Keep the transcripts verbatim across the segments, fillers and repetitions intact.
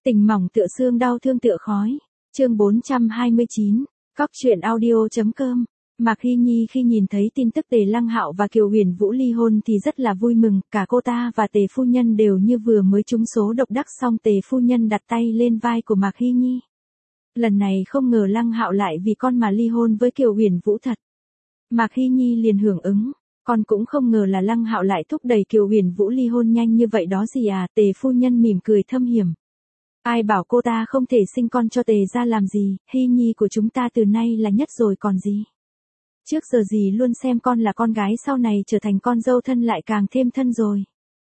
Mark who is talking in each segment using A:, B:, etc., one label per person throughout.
A: Tình mỏng tựa xương, đau thương tựa khói. Chương bốn trăm hai mươi chín, cóc truyện audio.com. Mạc Hy Nhi khi nhìn thấy tin tức Tề Lăng Hạo và Kiều Huyền Vũ ly hôn thì rất là vui mừng, cả cô ta và Tề phu nhân đều như vừa mới trúng số độc đắc. Xong Tề phu nhân đặt tay lên vai của Mạc Hy Nhi. Lần này không ngờ Lăng Hạo lại vì con mà ly hôn với Kiều Huyền Vũ thật. Mạc Hy Nhi liền hưởng ứng, con cũng không ngờ là Lăng Hạo lại thúc đẩy Kiều Huyền Vũ ly hôn nhanh như vậy đó gì à. Tề phu nhân mỉm cười thâm hiểm. Ai bảo cô ta không thể sinh con cho Tề gia làm gì, Hy Nhi của chúng ta từ nay là nhất rồi còn gì. Trước giờ gì luôn xem con là con gái, sau này trở thành con dâu thân lại càng thêm thân rồi.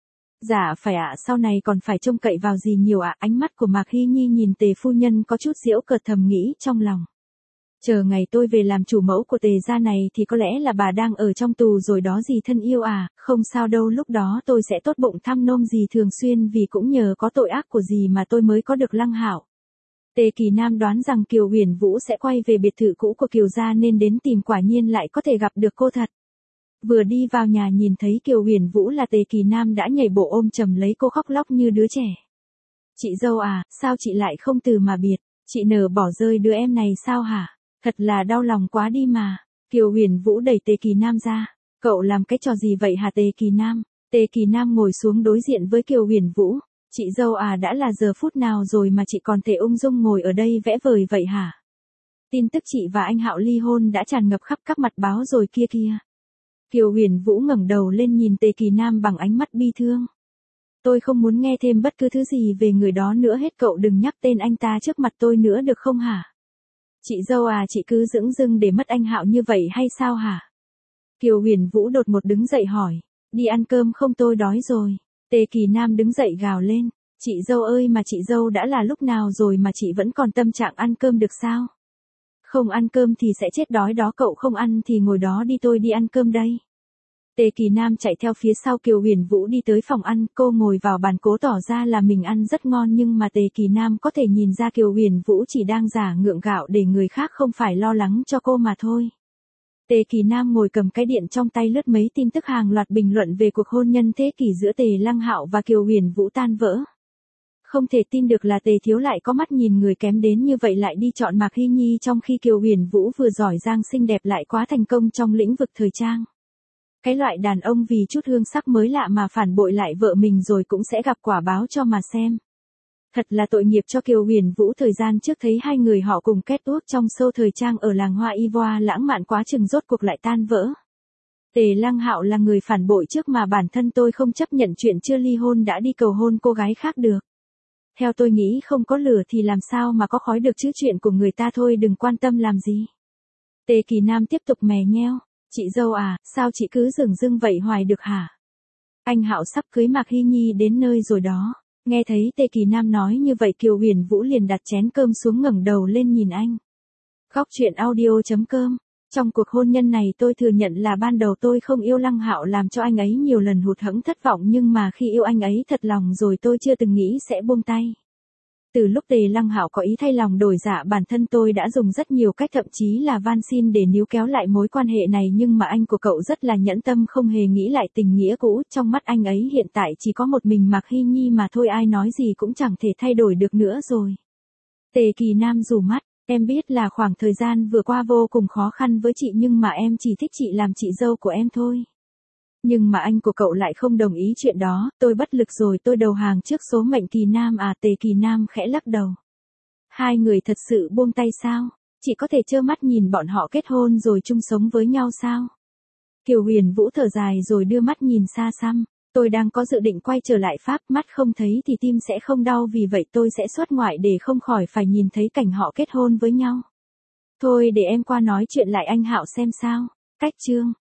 A: Dạ phải ạ, sau này còn phải trông cậy vào gì nhiều ạ. Ánh mắt của Mạc Hy Nhi nhìn Tề phu nhân có chút giễu cợt, thầm nghĩ trong lòng. Chờ ngày tôi về làm chủ mẫu của Tề gia này thì có lẽ là bà đang ở trong tù rồi đó gì thân yêu à. Không sao đâu, lúc đó tôi sẽ tốt bụng thăm nom dì thường xuyên, vì cũng nhờ có tội ác của dì mà tôi mới có được Lăng Hạo. Tề Kỳ Nam đoán rằng Kiều Huyền Vũ sẽ quay về biệt thự cũ của Kiều gia nên đến tìm, quả nhiên lại có thể gặp được cô thật. Vừa đi vào nhà nhìn thấy Kiều Huyền Vũ là Tề Kỳ Nam đã nhảy bộ ôm chầm lấy cô khóc lóc như đứa trẻ. Chị dâu à, sao chị lại không từ mà biệt, chị nỡ bỏ rơi đứa em này sao hả? Thật là đau lòng quá đi mà. Kiều Huyền Vũ đẩy Tề Kỳ Nam ra. Cậu làm cái trò gì vậy hả Tề Kỳ Nam? Tề Kỳ Nam ngồi xuống đối diện với Kiều Huyền Vũ. Chị dâu à, đã là giờ phút nào rồi mà chị còn thể ung dung ngồi ở đây vẽ vời vậy hả? Tin tức chị và anh Hạo ly hôn đã tràn ngập khắp các mặt báo rồi kia kia. Kiều Huyền Vũ ngẩng đầu lên nhìn Tề Kỳ Nam bằng ánh mắt bi thương. Tôi không muốn nghe thêm bất cứ thứ gì về người đó nữa hết, cậu đừng nhắc tên anh ta trước mặt tôi nữa được không hả? Chị dâu à, chị cứ dửng dưng để mất anh Hạo như vậy hay sao hả? Kiều Huyền Vũ đột một đứng dậy hỏi. Đi ăn cơm không, tôi đói rồi. Tề Kỳ Nam đứng dậy gào lên. Chị dâu ơi, mà chị dâu đã là lúc nào rồi mà chị vẫn còn tâm trạng ăn cơm được sao? Không ăn cơm thì sẽ chết đói đó, cậu không ăn thì ngồi đó đi, tôi đi ăn cơm đây. Tề Kỳ Nam chạy theo phía sau Kiều Huyền Vũ đi tới phòng ăn, cô ngồi vào bàn cố tỏ ra là mình ăn rất ngon, nhưng mà Tề Kỳ Nam có thể nhìn ra Kiều Huyền Vũ chỉ đang giả ngượng gạo để người khác không phải lo lắng cho cô mà thôi. Tề Kỳ Nam ngồi cầm cái điện trong tay lướt mấy tin tức, hàng loạt bình luận về cuộc hôn nhân thế kỷ giữa Tề Lăng Hạo và Kiều Huyền Vũ tan vỡ. Không thể tin được là Tề thiếu lại có mắt nhìn người kém đến như vậy, lại đi chọn Mạc Hy Nhi trong khi Kiều Huyền Vũ vừa giỏi giang xinh đẹp lại quá thành công trong lĩnh vực thời trang. Cái loại đàn ông vì chút hương sắc mới lạ mà phản bội lại vợ mình rồi cũng sẽ gặp quả báo cho mà xem. Thật là tội nghiệp cho Kiều Huyền Vũ. Thời gian trước thấy hai người họ cùng kết ước trong show thời trang ở làng Hoa Ivoire lãng mạn quá chừng, rốt cuộc lại tan vỡ. Tề Lăng Hạo là người phản bội trước mà bản thân tôi không chấp nhận chuyện chưa ly hôn đã đi cầu hôn cô gái khác được. Theo tôi nghĩ không có lửa thì làm sao mà có khói được chứ, chuyện của người ta thôi đừng quan tâm làm gì. Tề Kỳ Nam tiếp tục mè nheo. Chị dâu à, sao chị cứ dửng dưng vậy hoài được hả? Anh Hạo sắp cưới Mạc Hy Nhi đến nơi rồi đó. Nghe thấy Tề Kỳ Nam nói như vậy, Kiều Huyền Vũ liền đặt chén cơm xuống, ngẩng đầu lên nhìn anh. Góc truyện audio.com. Trong cuộc hôn nhân này tôi thừa nhận là ban đầu tôi không yêu Lăng Hạo, làm cho anh ấy nhiều lần hụt hẫng thất vọng, nhưng mà khi yêu anh ấy thật lòng rồi tôi chưa từng nghĩ sẽ buông tay. Từ lúc Tề Lăng Hạo có ý thay lòng đổi dạ, bản thân tôi đã dùng rất nhiều cách, thậm chí là van xin để níu kéo lại mối quan hệ này, nhưng mà anh của cậu rất là nhẫn tâm, không hề nghĩ lại tình nghĩa cũ. Trong mắt anh ấy hiện tại chỉ có một mình Mạc Hy Nhi mà thôi, ai nói gì cũng chẳng thể thay đổi được nữa rồi. Tề Kỳ Nam rủ mắt. Em biết là khoảng thời gian vừa qua vô cùng khó khăn với chị, nhưng mà em chỉ thích chị làm chị dâu của em thôi. Nhưng mà anh của cậu lại không đồng ý chuyện đó, tôi bất lực rồi, tôi đầu hàng trước số mệnh. Kỳ Nam à. Tề Kỳ Nam khẽ lắc đầu. Hai người thật sự buông tay sao? Chị có thể trơ mắt nhìn bọn họ kết hôn rồi chung sống với nhau sao? Kiều Huyền Vũ thở dài rồi đưa mắt nhìn xa xăm. Tôi đang có dự định quay trở lại Pháp, mắt không thấy thì tim sẽ không đau, vì vậy tôi sẽ xuất ngoại để không khỏi phải nhìn thấy cảnh họ kết hôn với nhau. Thôi để em qua nói chuyện lại anh Hạo xem sao. Cách chương